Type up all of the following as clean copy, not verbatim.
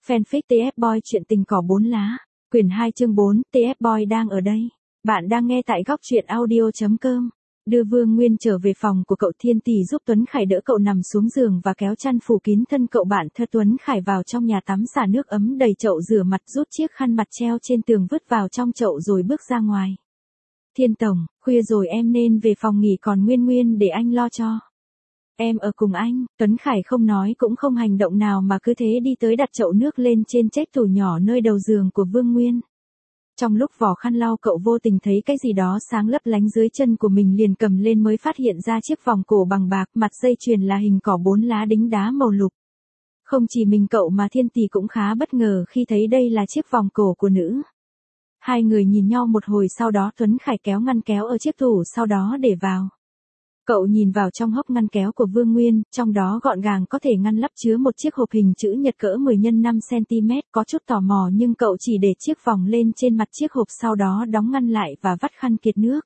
Fanfic TF Boy chuyện tình cỏ 4 lá, quyển 2 chương 4, TF Boy đang ở đây. Bạn đang nghe tại góc truyện audio.com. Đưa Vương Nguyên trở về phòng của cậu. Thiên Tỷ giúp Tuấn Khải đỡ cậu nằm xuống giường và kéo chăn phủ kín thân cậu. Bạn thơ Tuấn Khải vào trong nhà tắm xả nước ấm đầy chậu rửa mặt, rút chiếc khăn mặt treo trên tường vứt vào trong chậu rồi bước ra ngoài. Thiên Tổng, khuya rồi em nên về phòng nghỉ, còn Nguyên để anh lo cho. Em ở cùng anh. Tuấn Khải không nói cũng không hành động nào mà cứ thế đi tới đặt chậu nước lên trên chiếc tủ nhỏ nơi đầu giường của Vương Nguyên. Trong lúc vò khăn lau, cậu vô tình thấy cái gì đó sáng lấp lánh dưới chân của mình, liền cầm lên mới phát hiện ra chiếc vòng cổ bằng bạc, mặt dây chuyền là hình cỏ 4 lá đính đá màu lục. Không chỉ mình cậu mà Thiên Tỷ cũng khá bất ngờ khi thấy đây là chiếc vòng cổ của nữ. Hai người nhìn nhau một hồi, sau đó Tuấn Khải kéo ngăn kéo ở chiếc tủ sau đó để vào. Cậu nhìn vào trong hốc ngăn kéo của Vương Nguyên, trong đó gọn gàng có thể ngăn lắp chứa một chiếc hộp hình chữ nhật cỡ 10 x 5 cm, có chút tò mò nhưng cậu chỉ để chiếc vòng lên trên mặt chiếc hộp, sau đó đóng ngăn lại và vắt khăn kiệt nước.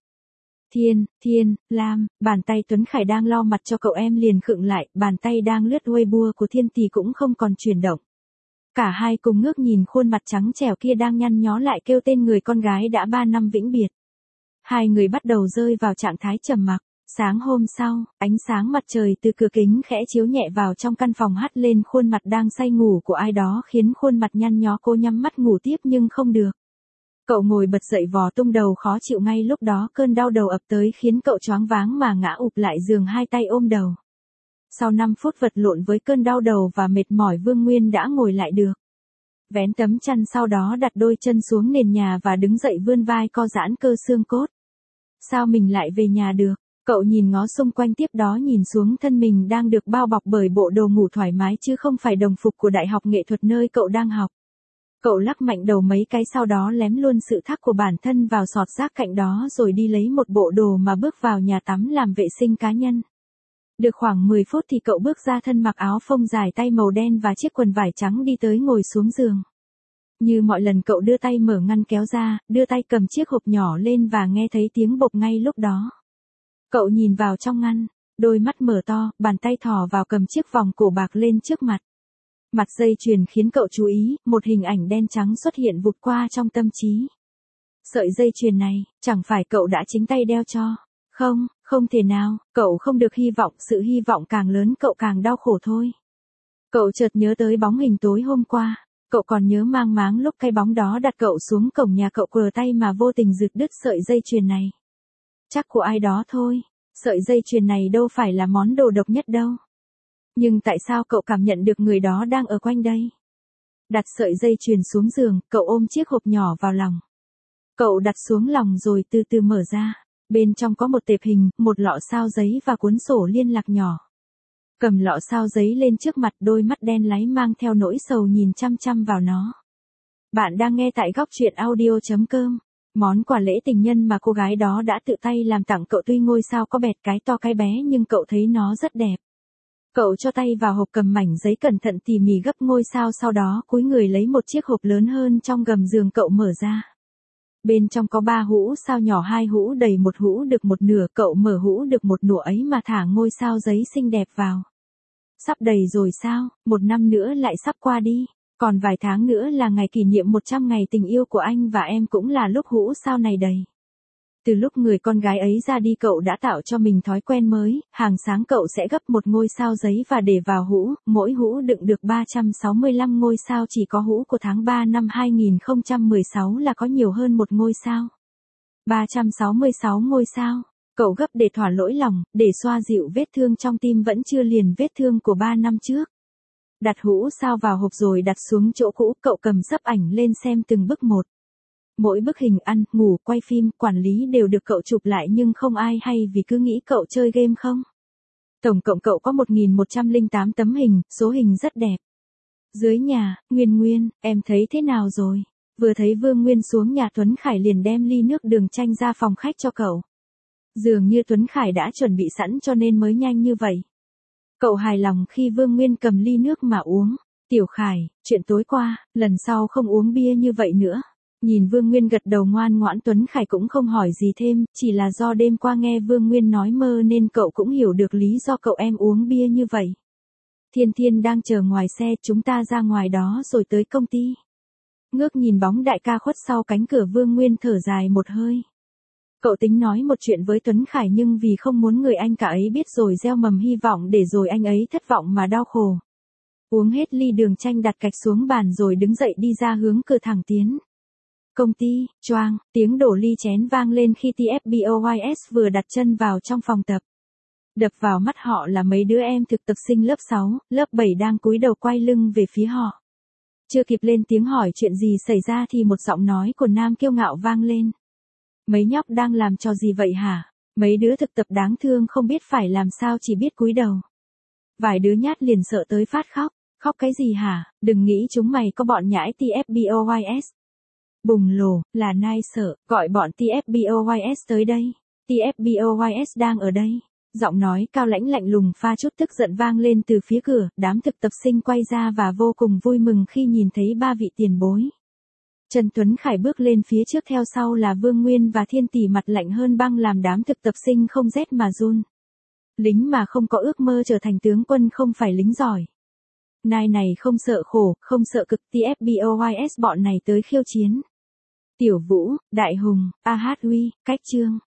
Lam, bàn tay Tuấn Khải đang lau mặt cho cậu em liền khựng lại, bàn tay đang lướt Weibo của Thiên Tỷ cũng không còn chuyển động. Cả hai cùng ngước nhìn khuôn mặt trắng trẻo kia đang nhăn nhó lại kêu tên người con gái đã 3 năm vĩnh biệt. Hai người bắt đầu rơi vào trạng thái trầm mặc. Sáng hôm sau, ánh sáng mặt trời từ cửa kính khẽ chiếu nhẹ vào trong căn phòng, hắt lên khuôn mặt đang say ngủ của ai đó, khiến khuôn mặt nhăn nhó cố nhắm mắt ngủ tiếp nhưng không được. Cậu ngồi bật dậy vò tung đầu khó chịu, ngay lúc đó cơn đau đầu ập tới khiến cậu choáng váng mà ngã ụp lại giường, hai tay ôm đầu. Sau 5 phút vật lộn với cơn đau đầu và mệt mỏi, Vương Nguyên đã ngồi lại được. Vén tấm chăn, sau đó đặt đôi chân xuống nền nhà và đứng dậy vươn vai co giãn cơ xương cốt. Sao mình lại về nhà được? Cậu nhìn ngó xung quanh, tiếp đó nhìn xuống thân mình đang được bao bọc bởi bộ đồ ngủ thoải mái chứ không phải đồng phục của Đại học Nghệ thuật nơi cậu đang học. Cậu lắc mạnh đầu mấy cái, sau đó lém luôn sự thắc của bản thân vào sọt rác cạnh đó rồi đi lấy một bộ đồ mà bước vào nhà tắm làm vệ sinh cá nhân. Được khoảng 10 phút thì cậu bước ra, thân mặc áo phông dài tay màu đen và chiếc quần vải trắng, đi tới ngồi xuống giường. Như mọi lần, cậu đưa tay mở ngăn kéo ra, đưa tay cầm chiếc hộp nhỏ lên và nghe thấy tiếng bộp ngay lúc đó. Cậu nhìn vào trong ngăn, đôi mắt mở to, bàn tay thò vào cầm chiếc vòng cổ bạc lên trước mặt. Mặt dây chuyền khiến cậu chú ý, một hình ảnh đen trắng xuất hiện vụt qua trong tâm trí. Sợi dây chuyền này, chẳng phải cậu đã chính tay đeo cho? Không thể nào, cậu không được hy vọng, sự hy vọng càng lớn cậu càng đau khổ thôi. Cậu chợt nhớ tới bóng hình tối hôm qua, cậu còn nhớ mang máng lúc cái bóng đó đặt cậu xuống cổng nhà, cậu quờ tay mà vô tình giật đứt sợi dây chuyền này. Chắc của ai đó thôi, sợi dây chuyền này đâu phải là món đồ độc nhất đâu. Nhưng tại sao cậu cảm nhận được người đó đang ở quanh đây? Đặt sợi dây chuyền xuống giường, cậu ôm chiếc hộp nhỏ vào lòng. Cậu đặt xuống lòng rồi từ từ mở ra, bên trong có một tệp hình, một lọ sao giấy và cuốn sổ liên lạc nhỏ. Cầm lọ sao giấy lên trước mặt, đôi mắt đen láy mang theo nỗi sầu nhìn chăm chăm vào nó. Bạn đang nghe tại góc truyện audio.com. Món quà lễ tình nhân mà cô gái đó đã tự tay làm tặng cậu, tuy ngôi sao có bẹt cái to cái bé nhưng cậu thấy nó rất đẹp. Cậu cho tay vào hộp, cầm mảnh giấy cẩn thận tỉ mỉ gấp ngôi sao, sau đó cúi người lấy một chiếc hộp lớn hơn trong gầm giường, cậu mở ra. Bên trong có 3 hũ sao nhỏ, 2 hũ đầy, 1 hũ được một nửa, cậu mở hũ được một nửa ấy mà thả ngôi sao giấy xinh đẹp vào. Sắp đầy rồi sao? 1 năm nữa lại sắp qua đi. Còn vài tháng nữa là ngày kỷ niệm 100 ngày tình yêu của anh và em, cũng là lúc hũ sao này đầy. Từ lúc người con gái ấy ra đi, cậu đã tạo cho mình thói quen mới, hàng sáng cậu sẽ gấp một ngôi sao giấy và để vào hũ, mỗi hũ đựng được 365 ngôi sao, chỉ có hũ của tháng 3 năm 2016 là có nhiều hơn một ngôi sao. 366 ngôi sao, cậu gấp để thỏa lỗi lòng, để xoa dịu vết thương trong tim vẫn chưa liền vết thương của 3 năm trước. Đặt hũ sao vào hộp rồi đặt xuống chỗ cũ, cậu cầm sấp ảnh lên xem từng bức một. Mỗi bức hình ăn, ngủ, quay phim, quản lý đều được cậu chụp lại nhưng không ai hay vì cứ nghĩ cậu chơi game không. Tổng cộng cậu có 1108 tấm hình, số hình rất đẹp. Dưới nhà, Nguyên, em thấy thế nào rồi? Vừa thấy Vương Nguyên xuống nhà, Tuấn Khải liền đem ly nước đường chanh ra phòng khách cho cậu. Dường như Tuấn Khải đã chuẩn bị sẵn cho nên mới nhanh như vậy. Cậu hài lòng khi Vương Nguyên cầm ly nước mà uống. Tiểu Khải, chuyện tối qua, lần sau không uống bia như vậy nữa. Nhìn Vương Nguyên gật đầu ngoan ngoãn, Tuấn Khải cũng không hỏi gì thêm, chỉ là do đêm qua nghe Vương Nguyên nói mơ nên cậu cũng hiểu được lý do cậu em uống bia như vậy. Thiên Thiên đang chờ ngoài xe, chúng ta ra ngoài đó rồi tới công ty. Ngước nhìn bóng đại ca khuất sau cánh cửa, Vương Nguyên thở dài một hơi. Cậu tính nói một chuyện với Tuấn Khải nhưng vì không muốn người anh cả ấy biết rồi gieo mầm hy vọng để rồi anh ấy thất vọng mà đau khổ. Uống hết ly đường chanh đặt cạch xuống bàn rồi đứng dậy đi ra hướng cửa thẳng tiến. Công ty, choang, tiếng đổ ly chén vang lên khi TFBOYS vừa đặt chân vào trong phòng tập. Đập vào mắt họ là mấy đứa em thực tập sinh lớp 6, lớp 7 đang cúi đầu quay lưng về phía họ. Chưa kịp lên tiếng hỏi chuyện gì xảy ra thì một giọng nói của nam kiêu ngạo vang lên. Mấy nhóc đang làm trò gì vậy hả? Mấy đứa thực tập đáng thương không biết phải làm sao, chỉ biết cúi đầu. Vài đứa nhát liền sợ tới phát khóc. Khóc cái gì hả? Đừng nghĩ chúng mày có bọn nhãi TFBOYS. Bùng lồ, là Nai sợ, gọi bọn TFBOYS tới đây. TFBOYS đang ở đây. Giọng nói cao lãnh lạnh lùng pha chút tức giận vang lên từ phía cửa, đám thực tập sinh quay ra và vô cùng vui mừng khi nhìn thấy ba vị tiền bối. Trần Tuấn Khải bước lên phía trước, theo sau là Vương Nguyên và Thiên Tỷ, mặt lạnh hơn băng làm đám thực tập sinh không rét mà run. Lính mà không có ước mơ trở thành tướng quân không phải lính giỏi. Nai này không sợ khổ, không sợ cực, TFBOYS bọn này tới khiêu chiến. Tiểu Vũ, Đại Hùng, AH Huy, Cách Trương.